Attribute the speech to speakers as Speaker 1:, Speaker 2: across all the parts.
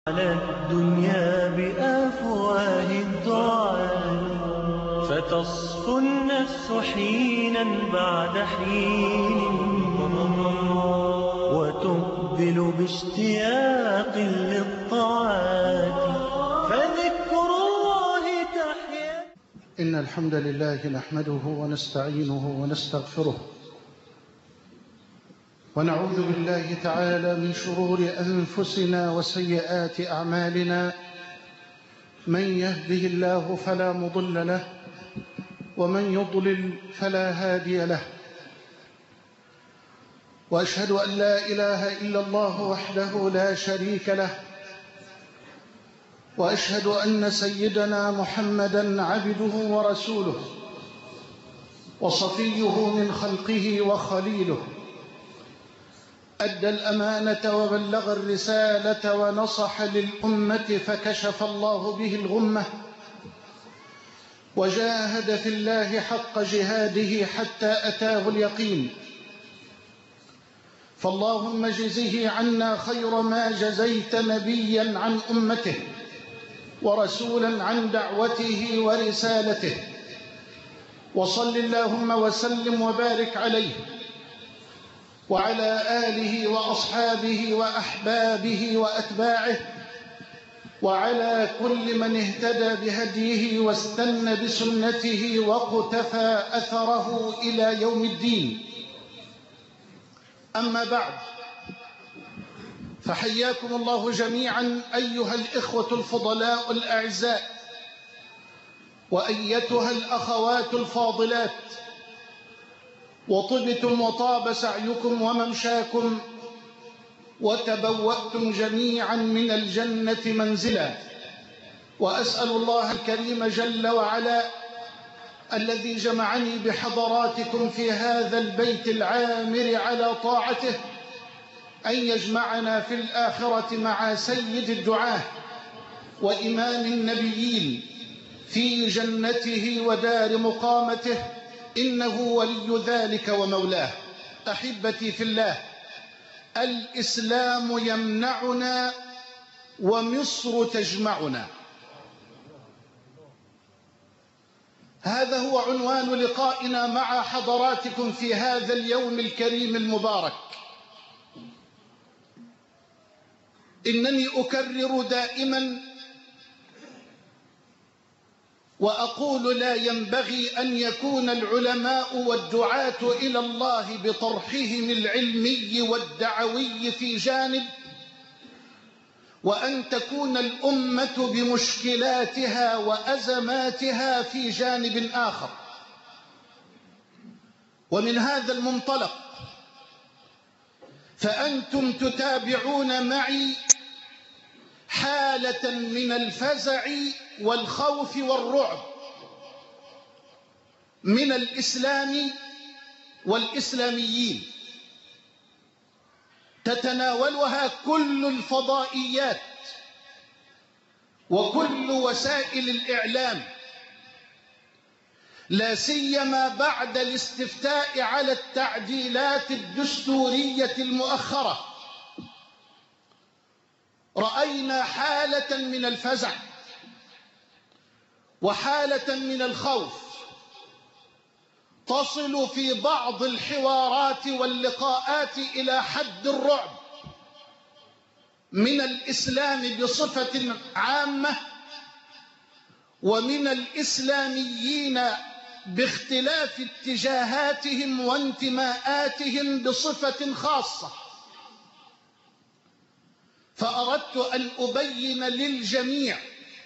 Speaker 1: على الدنيا بأفواه الدعاء، فتصفو النفس حينا بعد حين، وتقبل باشتياق للطاعات، فذكر الله تحيا.
Speaker 2: إن الحمد لله نحمده ونستعينه ونستغفره، ونعوذ بالله تعالى من شرور أنفسنا وسيئات أعمالنا. من يهده الله فلا مضل له، ومن يضلل فلا هادي له. وأشهد أن لا إله إلا الله وحده لا شريك له، وأشهد أن سيدنا محمدًا عبده ورسوله، وصفيه من خلقه وخليله. أدى الأمانة وبلغ الرسالة ونصح للأمة، فكشف الله به الغمة، وجاهد في الله حق جهاده حتى أتاه اليقين. فاللهم اجزه عنا خير ما جزيت نبيا عن أمته، ورسولا عن دعوته ورسالته. وصل اللهم وسلم وبارك عليه وعلى آله وأصحابه وأحبابه وأتباعه، وعلى كل من اهتدى بهديه واستنى بسنته واقتفى أثره إلى يوم الدين. أما بعد، فحياكم الله جميعا أيها الإخوة الفضلاء الأعزاء، وأيتها الأخوات الفاضلات، وطبتم وطاب سعيكم وممشاكم، وتبوأتم جميعا من الجنة منزلا. وأسأل الله الكريم جل وعلا الذي جمعني بحضراتكم في هذا البيت العامر على طاعته أن يجمعنا في الآخرة مع سيد الدعاة وإمام النبيين في جنته ودار مقامته، إنه ولي ذلك ومولاه. أحبتي في الله، الإسلام يمنعنا ومصر تجمعنا. هذا هو عنوان لقائنا مع حضراتكم في هذا اليوم الكريم المبارك. إنني أكرر دائما وأقول: لا ينبغي أن يكون العلماء والدعاة إلى الله بطرحهم العلمي والدعوي في جانب، وأن تكون الأمة بمشكلاتها وأزماتها في جانب آخر. ومن هذا المنطلق فأنتم تتابعون معي حالة من الفزع والخوف والرعب من الإسلام والإسلاميين، تتناولها كل الفضائيات وكل وسائل الإعلام، لا سيما بعد الاستفتاء على التعديلات الدستورية المؤخرة. رأينا حالة من الفزع وحالة من الخوف تصل في بعض الحوارات واللقاءات إلى حد الرعب من الإسلام بصفة عامة، ومن الإسلاميين باختلاف اتجاهاتهم وانتماءاتهم بصفة خاصة. فأردت أن أبين للجميع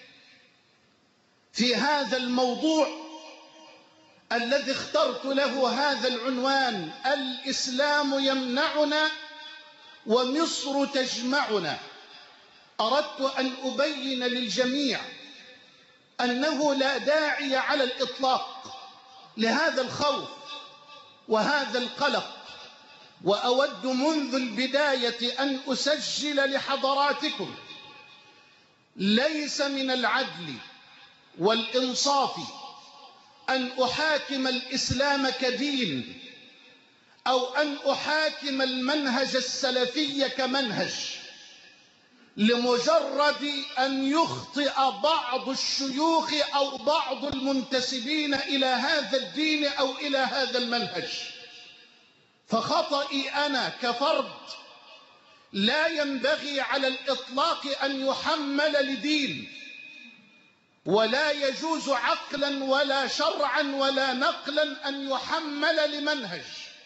Speaker 2: في هذا الموضوع الذي اخترت له هذا العنوان: الإسلام يمنعنا ومصر تجمعنا. أردت أن أبين للجميع أنه لا داعي على الإطلاق لهذا الخوف وهذا القلق. وأود منذ البداية أن أسجل لحضراتكم: ليس من العدل والإنصاف أن أحاكم الإسلام كدين، أو أن أحاكم المنهج السلفي كمنهج. لمجرد أن يخطئ بعض الشيوخ أو بعض المنتسبين إلى هذا الدين أو إلى هذا المنهج. فخطئي أنا كفرد لا ينبغي على الإطلاق أن يحمل لدين، ولا يجوز عقلا ولا شرعا ولا نقلا أن يحمل لمنهج.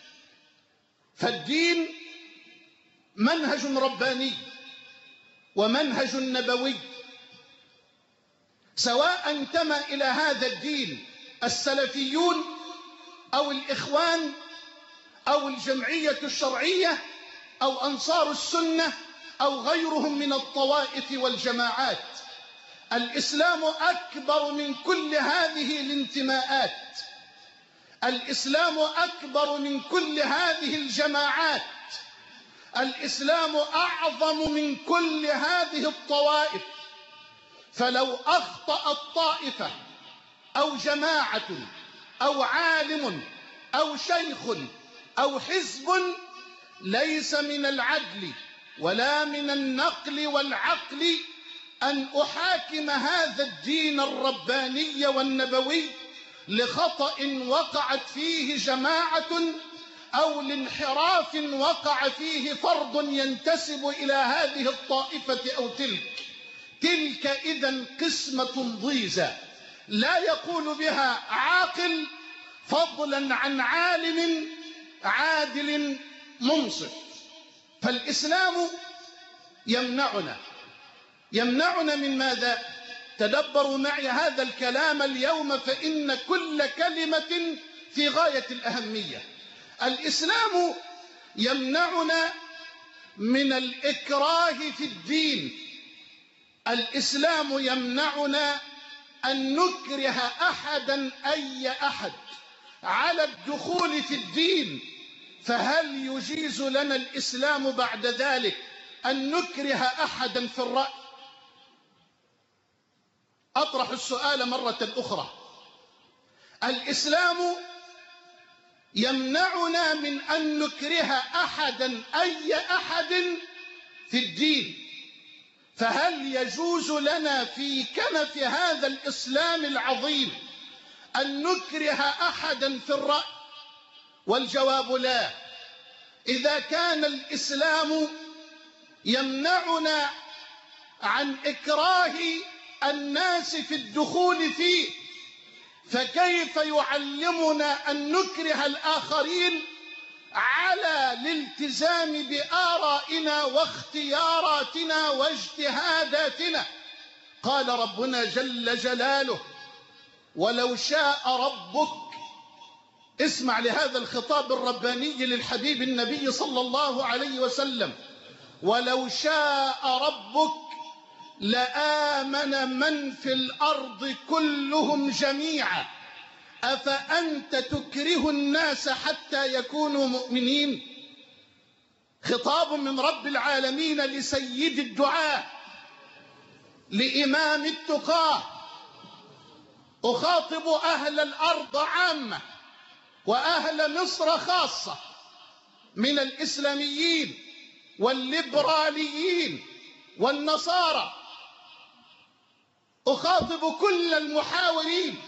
Speaker 2: فالدين منهج رباني ومنهج نبوي، سواء انتمى إلى هذا الدين السلفيون أو الإخوان أو الجمعية الشرعية أو أنصار السنة أو غيرهم من الطوائف والجماعات. الإسلام أكبر من كل هذه الانتماءات، الإسلام أكبر من كل هذه الجماعات، الإسلام أعظم من كل هذه الطوائف. فلو أخطأت طائفة أو جماعة أو عالم أو شيخ أو حزب، ليس من العدل ولا من النقل والعقل أن أحاكم هذا الدين الرباني والنبوي لخطأ وقعت فيه جماعة أو لانحراف وقع فيه فرد ينتسب إلى هذه الطائفة أو تلك إذن قسمة ضيزى لا يقول بها عاقل، فضلا عن عالم عادل منصف. فالإسلام يمنعنا من ماذا؟ تدبروا معي هذا الكلام اليوم، فإن كل كلمة في غاية الأهمية. الإسلام يمنعنا من الإكراه في الدين. الإسلام يمنعنا أن نكره أحدا أي أحد على الدخول في الدين. فهل يجيز لنا الإسلام بعد ذلك أن نكره أحدا في الرأي؟ أطرح السؤال مرة أخرى. الإسلام يمنعنا من أن نكره أحدا أي أحد في الدين. فهل يجوز لنا في كنف هذا الإسلام العظيم أن نكره أحدا في الرأي؟ والجواب لا. إذا كان الإسلام يمنعنا عن إكراه الناس في الدخول فيه، فكيف يعلمنا أن نكره الآخرين على الالتزام بآرائنا واختياراتنا واجتهاداتنا؟ قال ربنا جل جلاله: ولو شاء ربك. اسمع لهذا الخطاب الرباني للحبيب النبي صلى الله عليه وسلم: ولو شاء ربك لآمن من في الأرض كلهم جميعا أفأنت تكره الناس حتى يكونوا مؤمنين. خطاب من رب العالمين لسيد الدعاة، لإمام التقاة. أخاطب أهل الأرض عامة وأهل مصر خاصة من الإسلاميين والليبراليين والنصارى. أخاطب كل المحاورين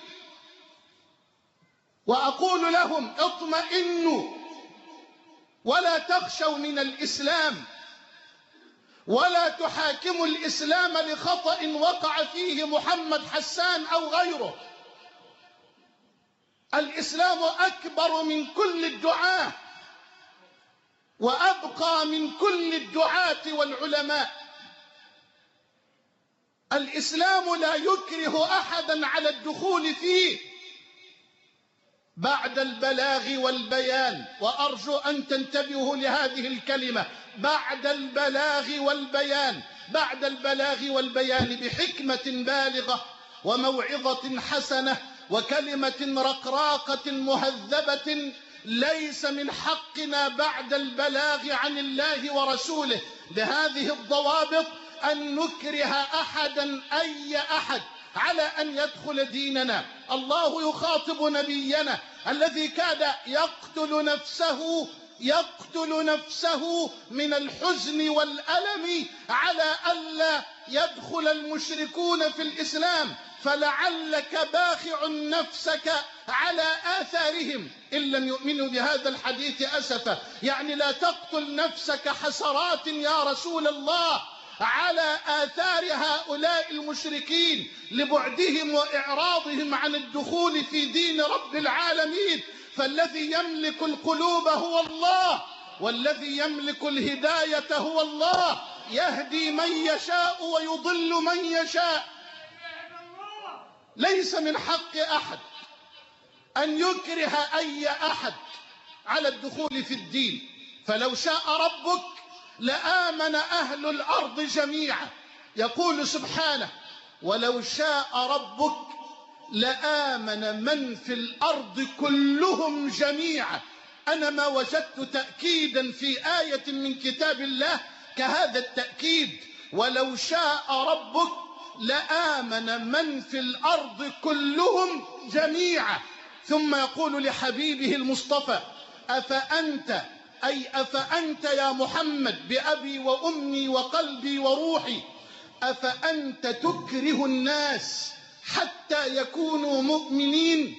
Speaker 2: وأقول لهم: اطمئنوا ولا تخشوا من الإسلام، ولا تحاكموا الإسلام لخطأ وقع فيه محمد حسان أو غيره. الإسلام أكبر من كل الدعاة وأبقى من كل الدعاة والعلماء. الإسلام لا يكره أحدا على الدخول فيه بعد البلاغ والبيان. وأرجو أن تنتبهوا لهذه الكلمة: بعد البلاغ والبيان. بعد البلاغ والبيان بحكمة بالغة وموعظة حسنة وكلمة رقراقة مهذبة. ليس من حقنا بعد البلاغ عن الله ورسوله بهذه الضوابط أن نكره أحدا أي أحد على أن يدخل ديننا. الله يخاطب نبينا الذي كاد يقتل نفسه يقتل نفسه من الحزن والألم على ألا يدخل المشركون في الإسلام، فلعلك باخع نفسك على آثارهم إن لم يؤمنوا بهذا الحديث أسفا. يعني لا تقتل نفسك حسرات يا رسول الله على آثار هؤلاء المشركين لبعدهم وإعراضهم عن الدخول في دين رب العالمين، فالذي يملك القلوب هو الله، والذي يملك الهداية هو الله، يهدي من يشاء ويضل من يشاء. ليس من حق أحد أن يكره أي أحد على الدخول في الدين، فلو شاء ربك لآمن أهل الأرض جميعا. يقول سبحانه: ولو شاء ربك لآمن من في الأرض كلهم جميعا. أنا ما وجدت تأكيدا في آية من كتاب الله كهذا التأكيد: ولو شاء ربك لآمن من في الأرض كلهم جميعا. ثم يقول لحبيبه المصطفى: أفأنت، أي أفأنت يا محمد بأبي وأمي وقلبي وروحي، أفأنت تكره الناس حتى يكونوا مؤمنين؟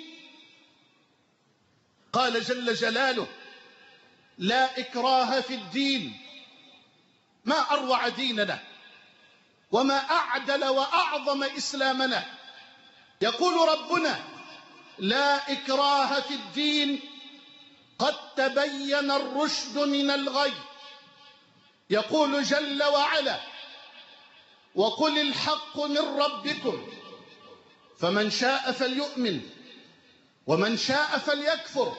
Speaker 2: قال جل جلاله: لا إكراه في الدين. ما أروع ديننا وما أعدل وأعظم إسلامنا. يقول ربنا: لا إكراه في الدين قد تبين الرشد من الغي. يقول جل وعلا: وقل الحق من ربكم فمن شاء فليؤمن ومن شاء فليكفر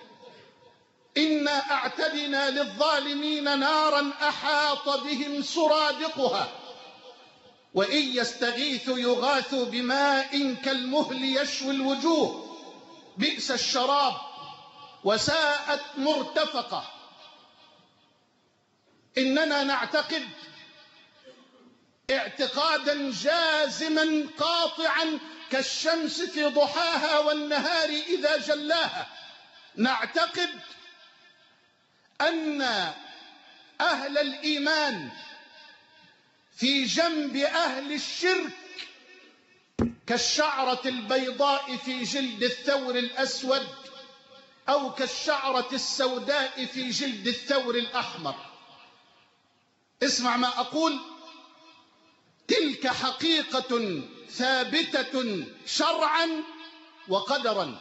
Speaker 2: إنا أعتدنا للظالمين نارا أحاط بهم سرادقها وإن يستغيثوا يغاثوا بماء كالمهل يشوي الوجوه بئس الشراب وساءت مرتفقة. إننا نعتقد اعتقادا جازما قاطعا كالشمس في ضحاها والنهار إذا جلاها، نعتقد أن أهل الإيمان في جنب أهل الشرك كالشعرة البيضاء في جلد الثور الأسود أو كالشعرة السوداء في جلد الثور الأحمر. اسمع ما أقول: تلك حقيقة ثابتة شرعا وقدرا.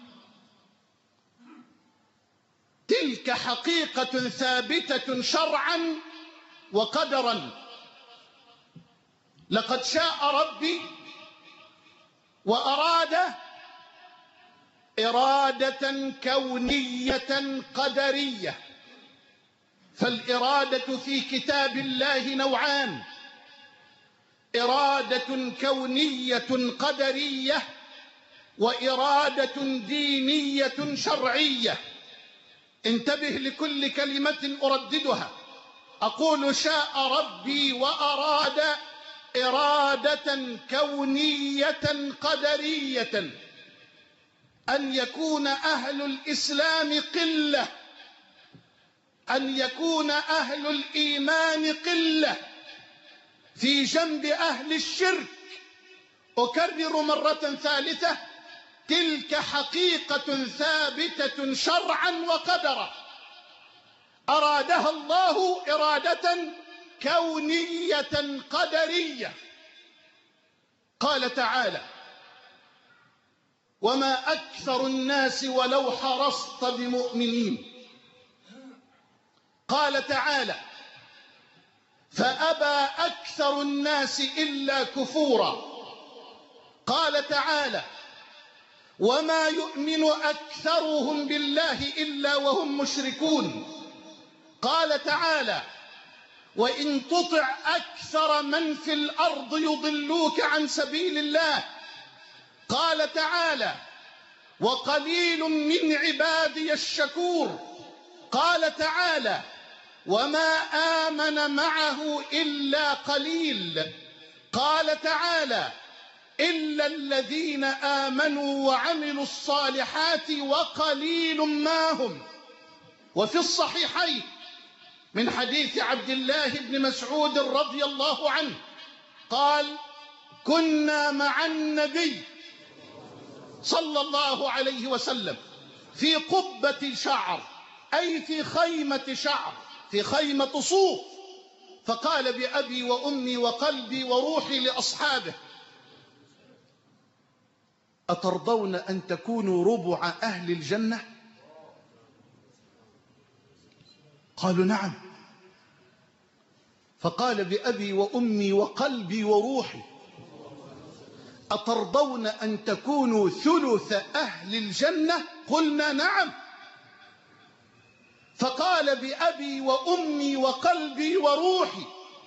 Speaker 2: تلك حقيقة ثابتة شرعا وقدرا. لقد شاء ربي وأراد إرادة كونية قدرية. فالإرادة في كتاب الله نوعان: إرادة كونية قدرية وإرادة دينية شرعية. انتبه لكل كلمة أرددها. أقول: شاء ربي وأراد إرادة كونية قدرية أن يكون أهل الإسلام قلة، أن يكون أهل الإيمان قلة في جنب أهل الشرك. أكرر مرة ثالثة: تلك حقيقة ثابتة شرعا وقدرا أرادها الله إرادة كونية قدرية. قال تعالى: وما أكثر الناس ولو حرصت بمؤمنين. قال تعالى: فأبى أكثر الناس إلا كفورا. قال تعالى: وما يؤمن أكثرهم بالله إلا وهم مشركون. قال تعالى: وإن تطع أكثر من في الأرض يضلوك عن سبيل الله. قال تعالى: وقليل من عبادي الشكور. قال تعالى: وما آمن معه إلا قليل. قال تعالى: إلا الذين آمنوا وعملوا الصالحات وقليل ما هم. وفي الصحيحين من حديث عبد الله بن مسعود رضي الله عنه قال: كنا مع النبي صلى الله عليه وسلم في قبة شعر، أي في خيمة شعر، في خيمة صوف، فقال بأبي وأمي وقلبي وروحي لأصحابه: أترضون أن تكونوا ربع أهل الجنة؟ قالوا: نعم. فقال بأبي وأمي وقلبي وروحي: أترضون أن تكونوا ثلث أهل الجنة؟ قلنا: نعم. فقال بأبي وأمي وقلبي وروحي: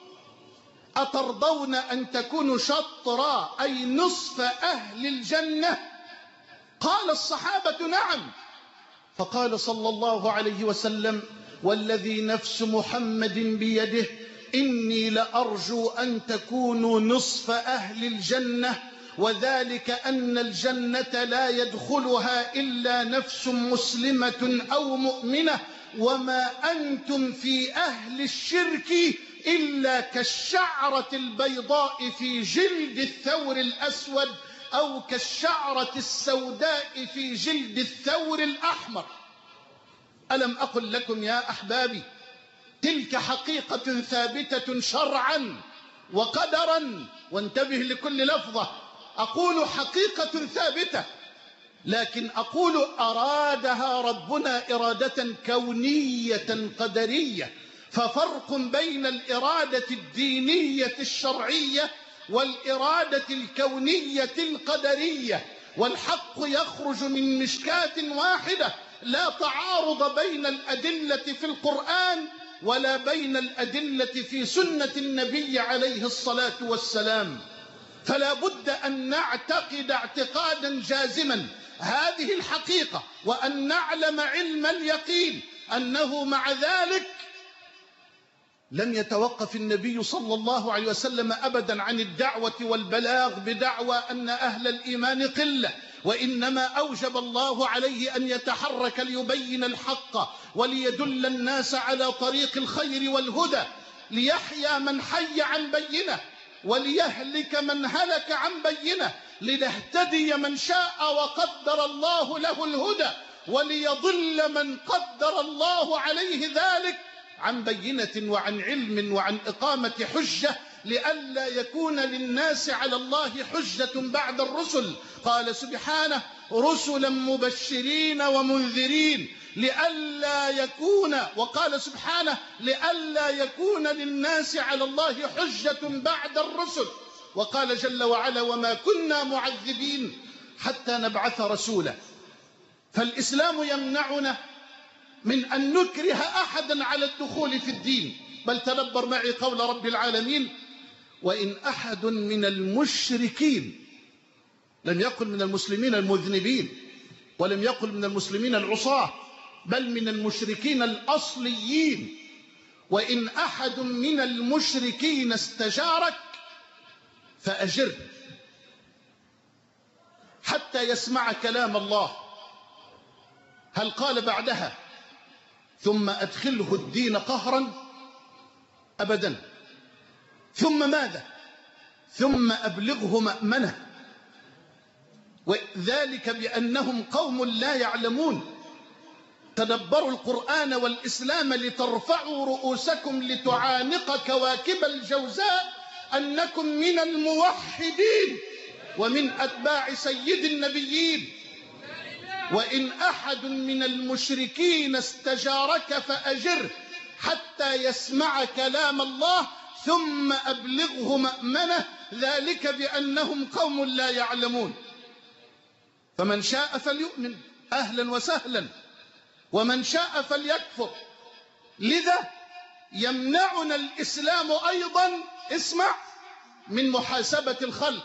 Speaker 2: أترضون أن تكونوا شطرا، أي نصف أهل الجنة؟ قال الصحابة: نعم. فقال صلى الله عليه وسلم: والذي نفس محمد بيده إني لأرجو أن تكونوا نصف أهل الجنة، وذلك أن الجنة لا يدخلها إلا نفس مسلمة أو مؤمنة، وما أنتم في أهل الشرك إلا كالشعرة البيضاء في جلد الثور الأسود، أو كالشعرة السوداء في جلد الثور الأحمر. ألم أقل لكم يا أحبابي تلك حقيقة ثابتة شرعا وقدرا؟ وانتبه لكل لفظة، أقول حقيقة ثابتة، لكن أقول أرادها ربنا إرادة كونية قدرية، ففرق بين الإرادة الدينية الشرعية والإرادة الكونية القدرية، والحق يخرج من مشكاة واحدة، لا تعارض بين الأدلة في القرآن ولا بين الأدلة في سنة النبي عليه الصلاة والسلام. فلا بد أن نعتقد اعتقادا جازما هذه الحقيقة، وأن نعلم علم اليقين أنه مع ذلك لم يتوقف النبي صلى الله عليه وسلم أبدا عن الدعوة والبلاغ بدعوى أن أهل الإيمان قلة، وإنما أوجب الله عليه أن يتحرك ليبين الحق وليدل الناس على طريق الخير والهدى، ليحيى من حي عن بينه وليهلك من هلك عن بينه، لنهتدي من شاء وقدر الله له الهدى، وليضل من قدر الله عليه ذلك عن بينة وعن علم وعن إقامة حجة، لئلا يكون للناس على الله حجة بعد الرسل. قال سبحانه: رسلا مبشرين ومنذرين لئلا يكون، وقال سبحانه: لئلا يكون للناس على الله حجة بعد الرسل. وقال جل وعلا: وما كنا معذبين حتى نبعث رسولا. فالإسلام يمنعنا من أن نكره أحدا على الدخول في الدين، بل تدبر معي قول رب العالمين: وإن أحد من المشركين، لم يقل من المسلمين المذنبين، ولم يقل من المسلمين العصاة، بل من المشركين الأصليين. وإن أحد من المشركين استجارك فأجره حتى يسمع كلام الله. هل قال بعدها: ثم أدخله الدين قهرا؟ أبدا. ثم ماذا؟ ثم أبلغه مأمنه، وذلك بأنهم قوم لا يعلمون. تدبروا القرآن والإسلام لترفعوا رؤوسكم لتعانق كواكب الجوزاء أنكم من الموحدين ومن أتباع سيد النبيين. وإن أحد من المشركين استجارك فأجره حتى يسمع كلام الله ثم أبلغه مأمنه، ذلك بأنهم قوم لا يعلمون. فمن شاء فليؤمن أهلا وسهلا، ومن شاء فليكفر. لذا يمنعنا الإسلام أيضا، اسمع، من محاسبة الخلق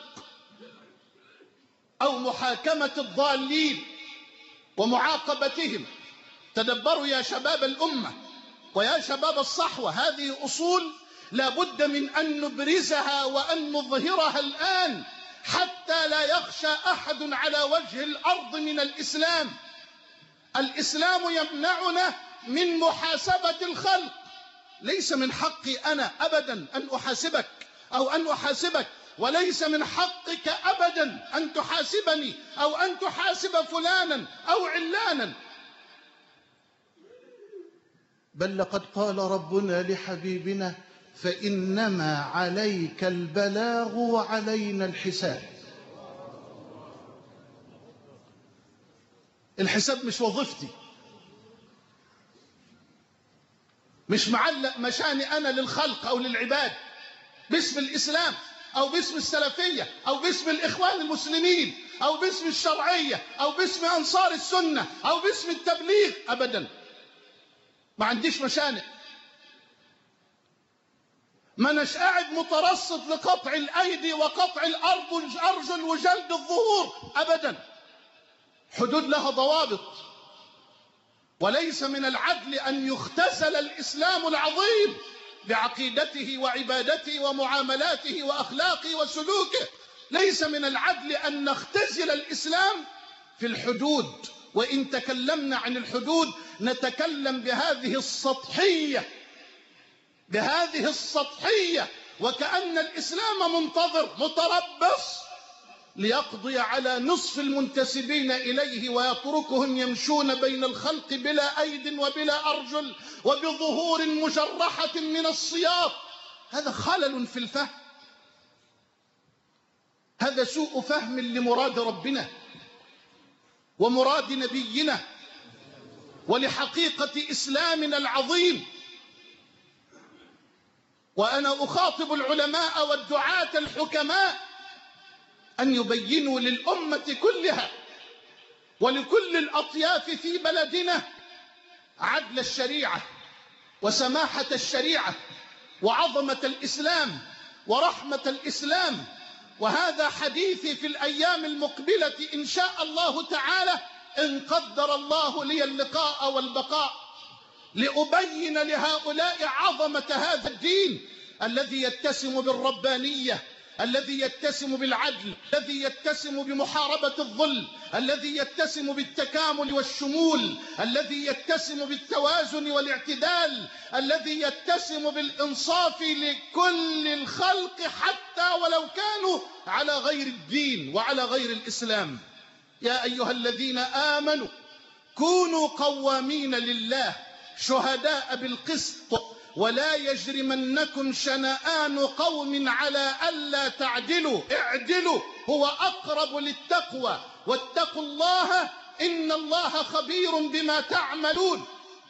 Speaker 2: أو محاكمة الضالين ومعاقبتهم. تدبروا يا شباب الأمة ويا شباب الصحوة، هذه أصول لا بد من أن نبرزها وأن نظهرها الآن حتى لا يخشى أحد على وجه الأرض من الإسلام. الإسلام يمنعنا من محاسبة الخلق. ليس من حقي أنا أبدا أن أحاسبك أو أن أحاسبك، وليس من حقك أبدا أن تحاسبني أو أن تحاسب فلانا أو علانا. بل لقد قال ربنا لحبيبنا: فإنما عليك البلاغ وعلينا الحساب. الحساب مش وظيفتي، مش معلق مشاني أنا للخلق أو للعباد باسم الإسلام أو باسم السلفية أو باسم الإخوان المسلمين أو باسم الشرعية أو باسم أنصار السنة أو باسم التبليغ. أبدا ما عنديش مشانئ. ما نش قاعد مترصد لقطع الأيدي وقطع الأرجل وجلد الظهور. أبدا. حدود لها ضوابط، وليس من العدل أن يختزل الإسلام العظيم بعقيدته وعبادته ومعاملاته وأخلاقه وسلوكه. ليس من العدل أن نختزل الإسلام في الحدود. وإن تكلمنا عن الحدود نتكلم بهذه السطحية وكأن الإسلام منتظر متربص ليقضي على نصف المنتسبين إليه ويتركهم يمشون بين الخلق بلا أيد وبلا أرجل وبظهور مجرحة من السياط. هذا خلل في الفهم، هذا سوء فهم لمراد ربنا ومراد نبينا ولحقيقة إسلامنا العظيم. وأنا أخاطب العلماء والدعاة الحكماء أن يبينوا للأمة كلها ولكل الأطياف في بلدنا عدل الشريعة وسماحة الشريعة وعظمة الإسلام ورحمة الإسلام. وهذا حديثي في الأيام المقبلة إن شاء الله تعالى، إن قدر الله لي اللقاء والبقاء، لأبين لهؤلاء عظمة هذا الدين الذي يتسم بالربانية، الذي يتسم بالعدل، الذي يتسم بمحاربة الظلم، الذي يتسم بالتكامل والشمول، الذي يتسم بالتوازن والاعتدال، الذي يتسم بالإنصاف لكل الخلق حتى ولو كانوا على غير الدين وعلى غير الإسلام. يا أيها الذين آمنوا كونوا قوامين لله شهداء بالقسط ولا يجرمنكم شنآن قوم على ألا تعدلوا اعدلوا هو أقرب للتقوى واتقوا الله إن الله خبير بما تعملون.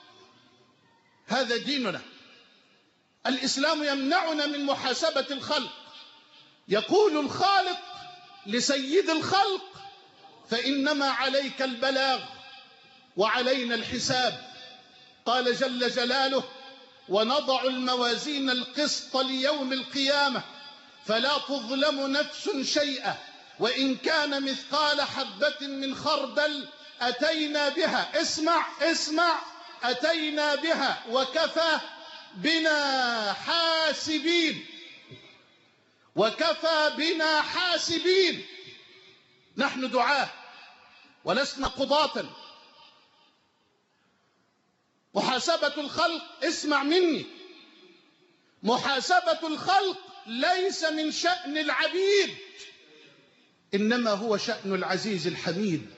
Speaker 2: هذا ديننا. الإسلام يمنعنا من محاسبة الخلق. يقول الخالق لسيد الخلق: فإنما عليك البلاغ وعلينا الحساب. قال جل جلاله: ونضع الموازين القسط ليوم القيامة فلا تظلم نفس شيئا وإن كان مثقال حبة من خردل أتينا بها. اسمع أتينا بها وكفى بنا حاسبين. وكفى بنا حاسبين. نحن دعاة ولسنا قضاة. محاسبة الخلق، اسمع مني، محاسبة الخلق ليس من شأن العبيد، إنما هو شأن العزيز الحميد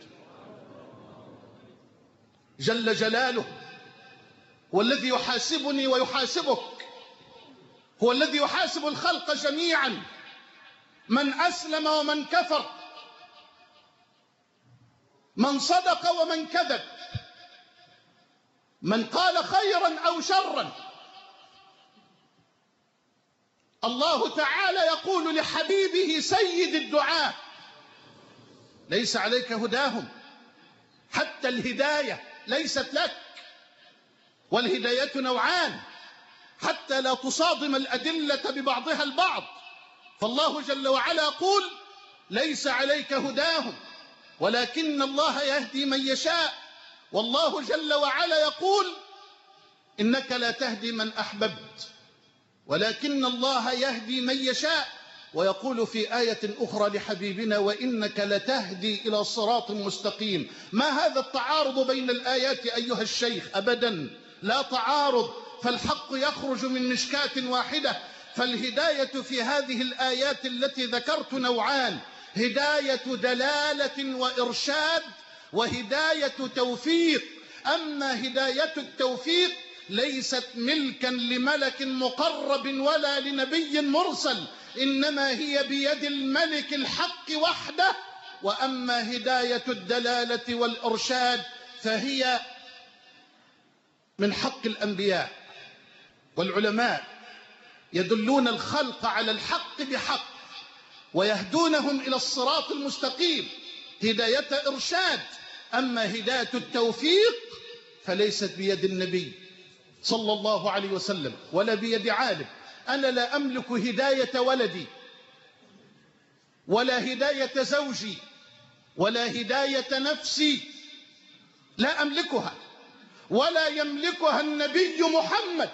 Speaker 2: جل جلاله. هو الذي يحاسبني ويحاسبك، هو الذي يحاسب الخلق جميعا، من أسلم ومن كفر، من صدق ومن كذب، من قال خيرا أو شرا. الله تعالى يقول لحبيبه سيد الدعاة: ليس عليك هداهم، حتى الهداية ليست لك، والهداية نوعان حتى لا تصادم الأدلة ببعضها البعض. فالله جل وعلا يقول: ليس عليك هداهم ولكن الله يهدي من يشاء. والله جل وعلا يقول: إنك لا تهدي من أحببت ولكن الله يهدي من يشاء. ويقول في آية أخرى لحبيبنا: وإنك لتهدي إلى صراط مستقيم. ما هذا التعارض بين الآيات أيها الشيخ؟ أبدا، لا تعارض، فالحق يخرج من مشكاة واحدة. فالهداية في هذه الآيات التي ذكرت نوعان: هداية دلالة وإرشاد، وهداية توفيق. أما هداية التوفيق ليست ملكا لملك مقرب ولا لنبي مرسل، إنما هي بيد الملك الحق وحده. وأما هداية الدلالة والإرشاد فهي من حق الأنبياء والعلماء، يدلون الخلق على الحق بحق ويهدونهم إلى الصراط المستقيم، هداية إرشاد. أما هداية التوفيق فليست بيد النبي صلى الله عليه وسلم ولا بيد عالم. أنا لا أملك هداية ولدي ولا هداية زوجي ولا هداية نفسي، لا أملكها، ولا يملكها النبي محمد.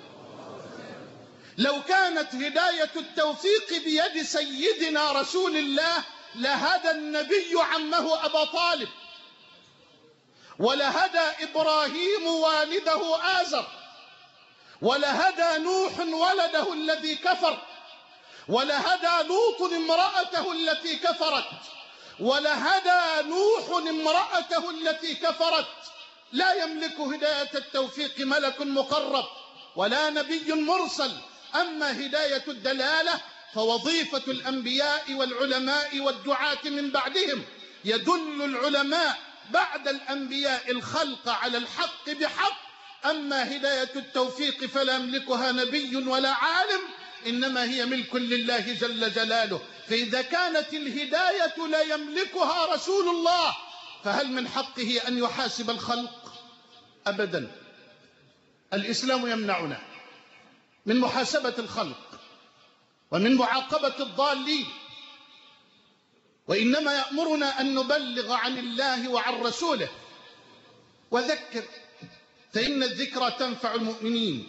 Speaker 2: لو كانت هداية التوفيق بيد سيدنا رسول الله لهدى النبي عمه أبا طالب، ولهدى إبراهيم والده آزر، ولهدى نوح ولده الذي كفر، ولهدى لوط امرأته التي كفرت، ولهدى نوح امرأته التي كفرت. لا يملك هداية التوفيق ملك مقرب ولا نبي مرسل. أما هداية الدلالة فوظيفة الأنبياء والعلماء والدعاة من بعدهم. يدل العلماء بعد الأنبياء الخلق على الحق بحق. أما هداية التوفيق فلا يملكها نبي ولا عالم، إنما هي ملك لله جل جلاله. فإذا كانت الهداية لا يملكها رسول الله فهل من حقه أن يحاسب الخلق؟ أبدا. الإسلام يمنعنا من محاسبة الخلق ومن معاقبة الضالين، وإنما يأمرنا أن نبلغ عن الله وعن رسوله. وذكر فإن الذكرى تنفع المؤمنين،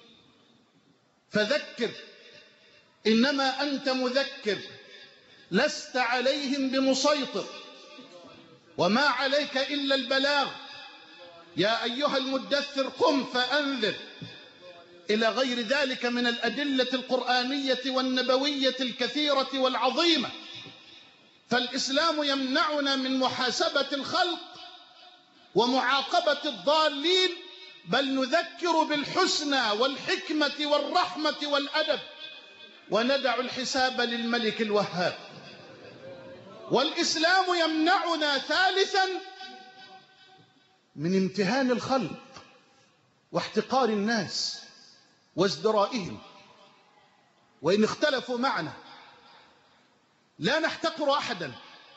Speaker 2: فذكر إنما أنت مذكر، لست عليهم بمسيطر، وما عليك إلا البلاغ. يا أيها المدثر قم فأنذر، إلى غير ذلك من الأدلة القرآنية والنبوية الكثيرة والعظيمة. فالإسلام يمنعنا من محاسبة الخلق ومعاقبة الضالين، بل نذكر بالحسنى والحكمة والرحمة والأدب، وندع الحساب للملك الوهاب. والإسلام يمنعنا ثالثا من امتهان الخلق واحتقار الناس وازدرائهم. وإن اختلفوا معنا لا نحتقر أحدا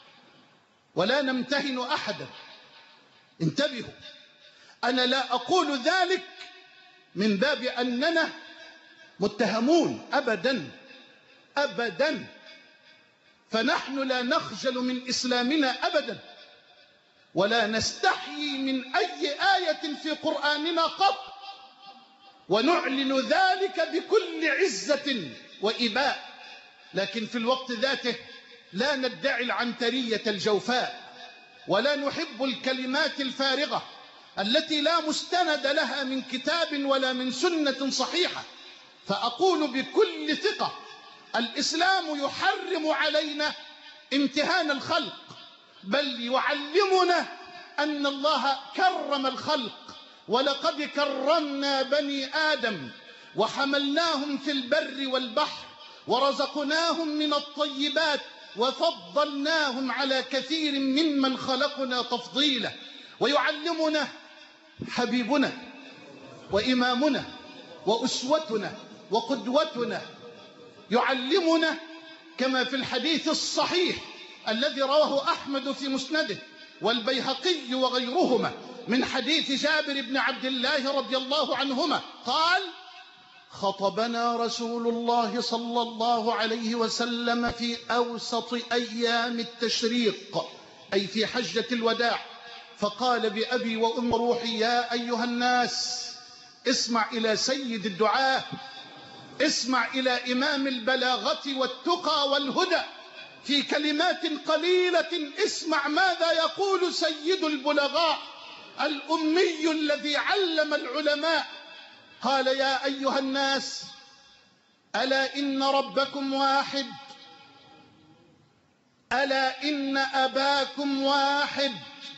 Speaker 2: ولا نمتهن أحدا. انتبهوا، أنا لا أقول ذلك من باب أننا متهمون، أبدا أبدا. فنحن لا نخجل من إسلامنا أبدا، ولا نستحيي من أي آية في قرآننا قط، ونعلن ذلك بكل عزة وإباء. لكن في الوقت ذاته لا ندعي العنترية الجوفاء، ولا نحب الكلمات الفارغة التي لا مستند لها من كتاب ولا من سنة صحيحة. فأقول بكل ثقة: الإسلام يحرم علينا امتهان الخلق، بل يعلمنا أن الله كرم الخلق. ولقد كرمنا بني آدم وحملناهم في البر والبحر ورزقناهم من الطيبات وفضلناهم على كثير ممن خلقنا تفضيلا. ويعلمنا حبيبنا وإمامنا وأسوتنا وقدوتنا، يعلمنا كما في الحديث الصحيح الذي رواه أحمد في مسنده والبيهقي وغيرهما من حديث جابر بن عبد الله رضي الله عنهما قال: خطبنا رسول الله صلى الله عليه وسلم في أوسط أيام التشريق، أي في حجة الوداع، فقال بأبي وأم روحي: يا أيها الناس، اسمع إلى سيد الدعاة، اسمع إلى إمام البلاغة والتقى والهدى، في كلمات قليلة اسمع ماذا يقول سيد البلغاء. الأمي الذي علم العلماء. قال يا أيها الناس ألا إن ربكم واحد، ألا إن أباكم واحد،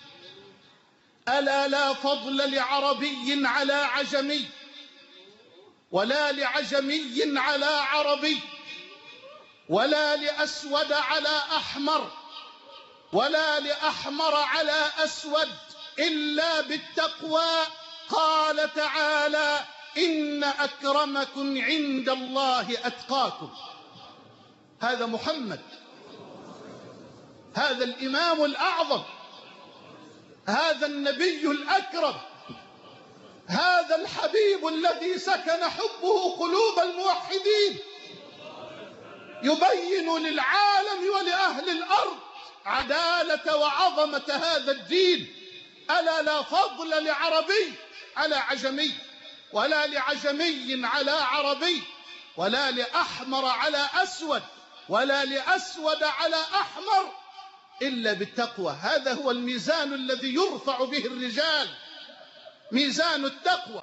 Speaker 2: ألا لا فضل لعربي على عجمي، ولا لعجمي على عربي، ولا لأسود على أحمر، ولا لأحمر على أسود، إلا بالتقوى. قال تعالى إن أكرمكم عند الله أتقاكم. هذا محمد، هذا الإمام الأعظم، هذا النبي الأكرم، هذا الحبيب الذي سكن حبه قلوب الموحدين، يبين للعالم ولأهل الأرض عدالة وعظمة هذا الدين. ألا لا فضل لعربي على عجمي، ولا لعجمي على عربي، ولا لأحمر على أسود، ولا لأسود على أحمر، إلا بالتقوى. هذا هو الميزان الذي يرفع به الرجال، ميزان التقوى.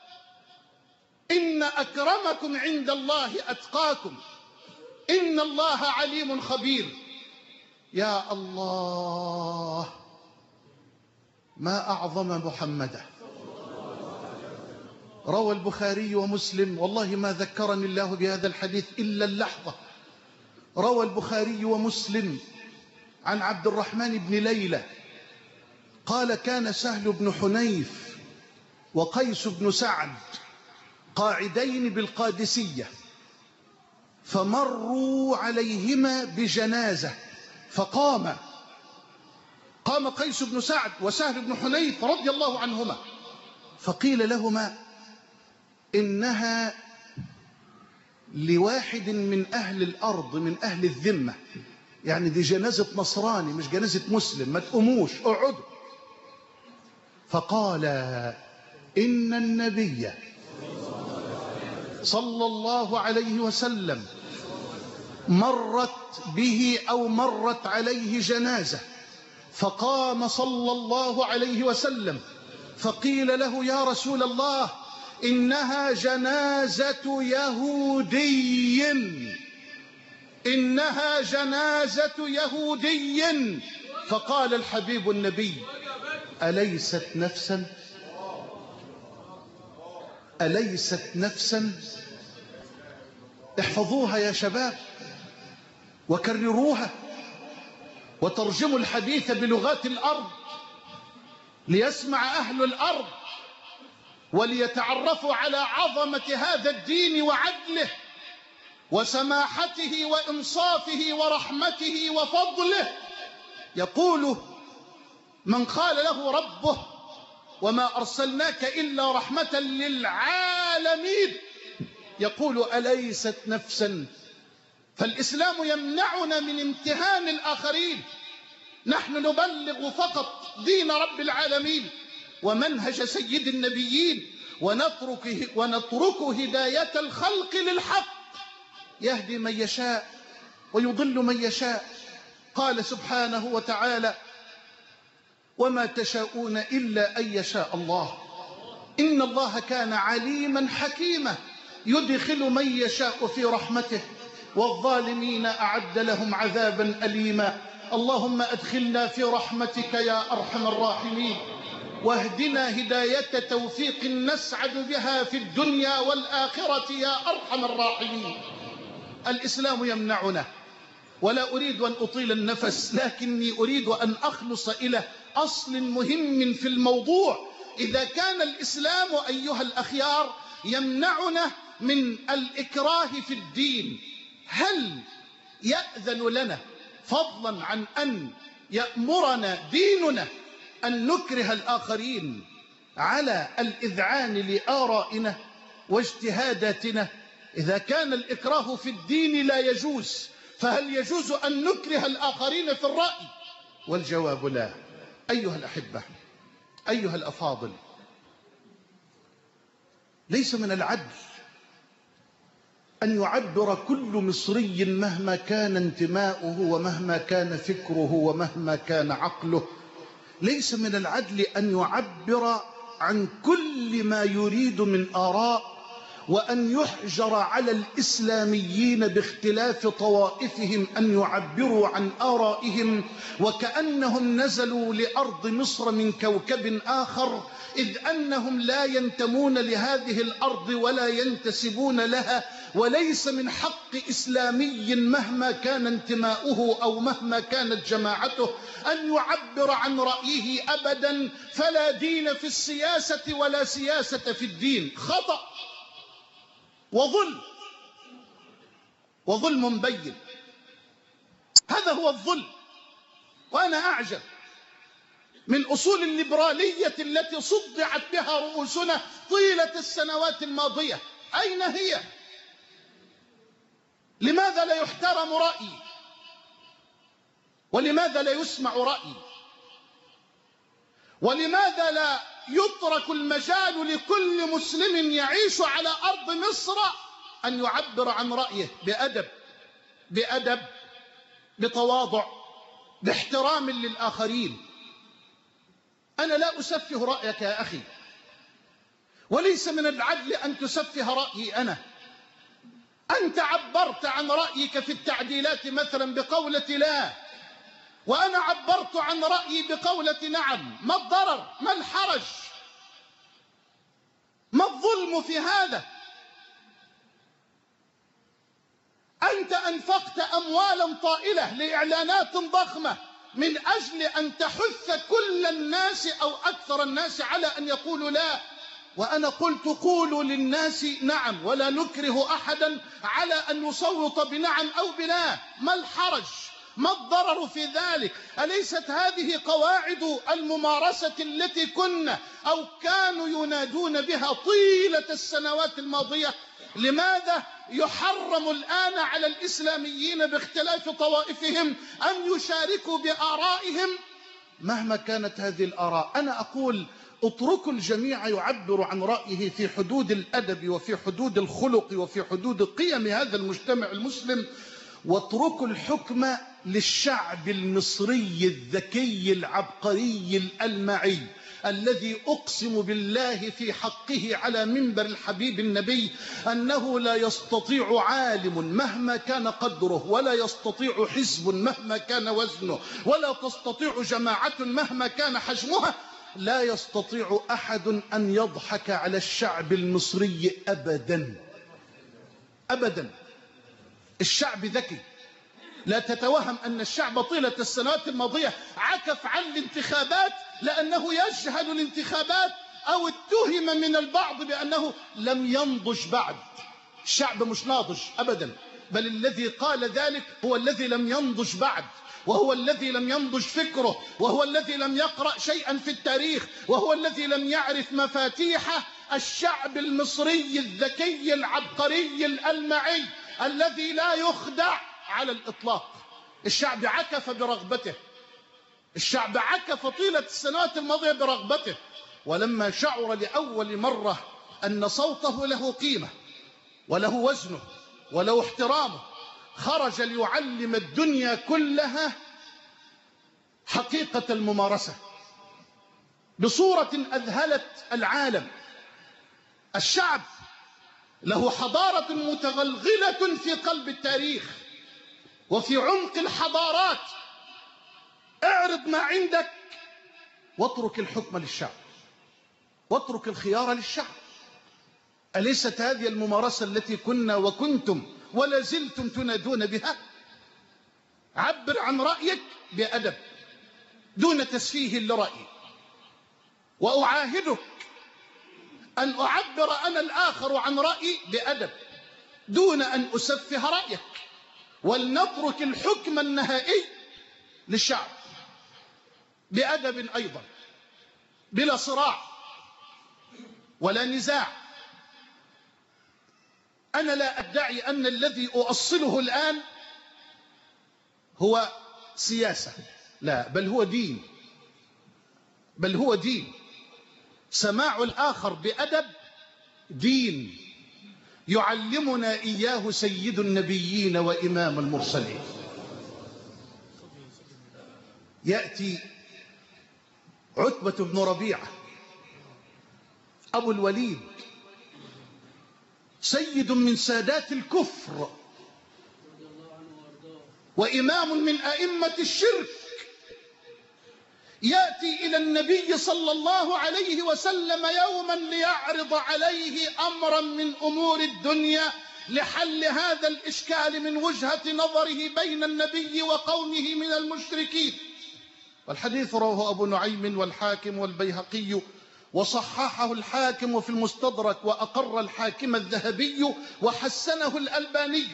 Speaker 2: إن أكرمكم عند الله أتقاكم، إن الله عليم خبير. يا الله، ما أعظم محمدا. روى البخاري ومسلم، والله ما ذكرني الله بهذا الحديث إلا اللحظة. روى البخاري ومسلم عن عبد الرحمن بن ليلى قال كان سهل بن حنيف وقيس بن سعد قاعدين بالقادسية، فمروا عليهما بجنازة، قام قيس بن سعد وسهل بن حنيف رضي الله عنهما، فقيل لهما إنها لواحد من أهل الأرض، من أهل الذمة، يعني دي جنازة نصراني مش جنازة مسلم، ما تقوموش، اقعدوا. فقال إن النبي صلى الله عليه وسلم مرت به أو مرت عليه جنازة، فقام صلى الله عليه وسلم، فقيل له يا رسول الله إنها جنازة يهودي، إنها جنازة يهودي. فقال الحبيب النبي أليست نفسا، أليست نفسا. احفظوها يا شباب وكرروها وترجموا الحديث بلغات الأرض ليسمع أهل الأرض وليتعرفوا على عظمة هذا الدين وعدله وسماحته وإنصافه ورحمته وفضله. يقول من قال له ربه وما أرسلناك إلا رحمة للعالمين، يقول أليست نفسا. فالإسلام يمنعنا من امتهان الآخرين، نحن نبلغ فقط دين رب العالمين ومنهج سيد النبيين، ونترك هداية الخلق للحق، يهدي من يشاء ويضل من يشاء. قال سبحانه وتعالى وما تشاءون إلا أن يشاء الله، إن الله كان عليما حكيما، يدخل من يشاء في رحمته والظالمين أعد لهم عذابا أليما. اللهم أدخلنا في رحمتك يا أرحم الراحمين، واهدنا هداية توفيق نسعد بها في الدنيا والآخرة يا أرحم الراحمين. الإسلام يمنعنا، ولا أريد أن أطيل النفس، لكني أريد أن أخلص إلى أصل مهم في الموضوع. إذا كان الإسلام أيها الأخيار يمنعنا من الإكراه في الدين، هل يأذن لنا فضلا عن أن يأمرنا ديننا أن نكره الآخرين على الإذعان لآرائنا واجتهاداتنا؟ إذا كان الإكراه في الدين لا يجوز، فهل يجوز أن نكره الآخرين في الرأي؟ والجواب لا. أيها الأحبة، أيها الأفاضل، ليس من العدل أن يعبر كل مصري مهما كان انتماؤه ومهما كان فكره ومهما كان عقله ليس من العدل أن يعبر عن كل ما يريد من آراء، وأن يحجر على الإسلاميين باختلاف طوائفهم أن يعبروا عن آرائهم، وكأنهم نزلوا لأرض مصر من كوكب آخر، إذ أنهم لا ينتمون لهذه الأرض ولا ينتسبون لها. وليس من حق إسلامي مهما كان انتماؤه أو مهما كانت جماعته أن يعبر عن رأيه أبدا. فلا دين في السياسة ولا سياسة في الدين. خطأ وظلم بين. هذا هو الظلم. وأنا أعجب من أصول الليبرالية التي صدعت بها رؤوسنا طيلة السنوات الماضية. أين هي؟ لماذا لا يحترم رأيي؟ ولماذا لا يسمع رأيي؟ ولماذا لا يترك المجال لكل مسلم يعيش على أرض مصر أن يعبر عن رأيه بأدب، بتواضع، باحترام للآخرين؟ أنا لا أسفه رأيك يا أخي، وليس من العدل أن تسفه رأيي أنا. أنت عبرت عن رأيك في التعديلات مثلا بقولة لا، وأنا عبرت عن رأيي بقولة نعم. ما الضرر؟ ما الحرج؟ ما الظلم في هذا؟ أنت أنفقت أموالا طائلة لإعلانات ضخمة من أجل أن تحث كل الناس أو أكثر الناس على أن يقولوا لا، وأنا قلت قولوا للناس نعم، ولا نكره أحدا على أن يصوت بنعم أو بلا. ما الحرج؟ ما الضرر في ذلك؟ أليست هذه قواعد الممارسة التي كنا أو كانوا ينادون بها طيلة السنوات الماضية؟ لماذا يحرم الآن على الإسلاميين باختلاف طوائفهم أن يشاركوا بآرائهم مهما كانت هذه الآراء؟ أنا أقول اتركوا الجميع يعبر عن رأيه في حدود الأدب وفي حدود الخلق وفي حدود قيم هذا المجتمع المسلم، واتركوا الحكم للشعب المصري الذكي العبقري الألمعي الذي أقسم بالله في حقه على منبر الحبيب النبي أنه لا يستطيع عالم مهما كان قدره، ولا يستطيع حزب مهما كان وزنه، ولا تستطيع جماعة مهما كان حجمها، لا يستطيع أحد أن يضحك على الشعب المصري أبدا أبدا. الشعب ذكي. لا تتوهم أن الشعب طيلة السنوات الماضية عكف عن الانتخابات لأنه يجهل الانتخابات أو اتهم من البعض بأنه لم ينضج بعد. الشعب مش ناضج أبدا، بل الذي قال ذلك هو الذي لم ينضج بعد، وهو الذي لم ينضج فكره، وهو الذي لم يقرأ شيئا في التاريخ، وهو الذي لم يعرف مفاتيح الشعب المصري الذكي العبقري الألمعي الذي لا يخدع على الإطلاق. الشعب عكف برغبته، الشعب عكف طيلة السنوات الماضية برغبته، ولما شعر لأول مرة أن صوته له قيمة وله وزنه وله احترامه خرج ليعلم الدنيا كلها حقيقة الممارسة بصورة أذهلت العالم. الشعب له حضارة متغلغلة في قلب التاريخ وفي عمق الحضارات. اعرض ما عندك واترك الحكم للشعب، واترك الخيار للشعب. أليست هذه الممارسة التي كنا وكنتم ولا زلتم تنادون بها؟ عبر عن رأيك بأدب دون تسفيه لرأيي، وأعاهدك أن أعبر أنا الآخر عن رأيي بأدب دون أن أسفه رأيك. ولنترك الحكم النهائي للشعب بأدب أيضا، بلا صراع ولا نزاع. أنا لا أدعي أن الذي أؤصله الآن هو سياسة، لا، بل هو دين، بل هو دين. سماع الآخر بأدب دين يعلمنا إياه سيد النبيين وإمام المرسلين. يأتي عتبة بن ربيعة أبو الوليد، سيد من سادات الكفر وإمام من أئمة الشرك، يأتي إلى النبي صلى الله عليه وسلم يوما ليعرض عليه أمرا من أمور الدنيا لحل هذا الإشكال من وجهة نظره بين النبي وقومه من المشركين. والحديث رواه أبو نعيم والحاكم والبيهقي، وصححه الحاكم في المستدرك، وأقر الحاكم الذهبي، وحسنه الألباني.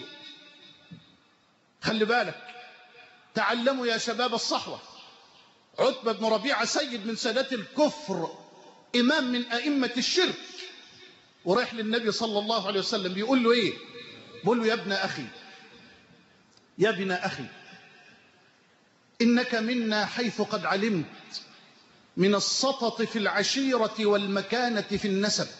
Speaker 2: خلي بالك، تعلموا يا شباب الصحوة، عتبة بن ربيعة سيد من سادات الكفر، إمام من أئمة الشرك، ورايح للنبي صلى الله عليه وسلم بيقول له إيه؟ بيقول له يا ابن أخي، يا ابن أخي، إنك منا حيث قد علمت من السطط في العشيرة والمكانة في النسب،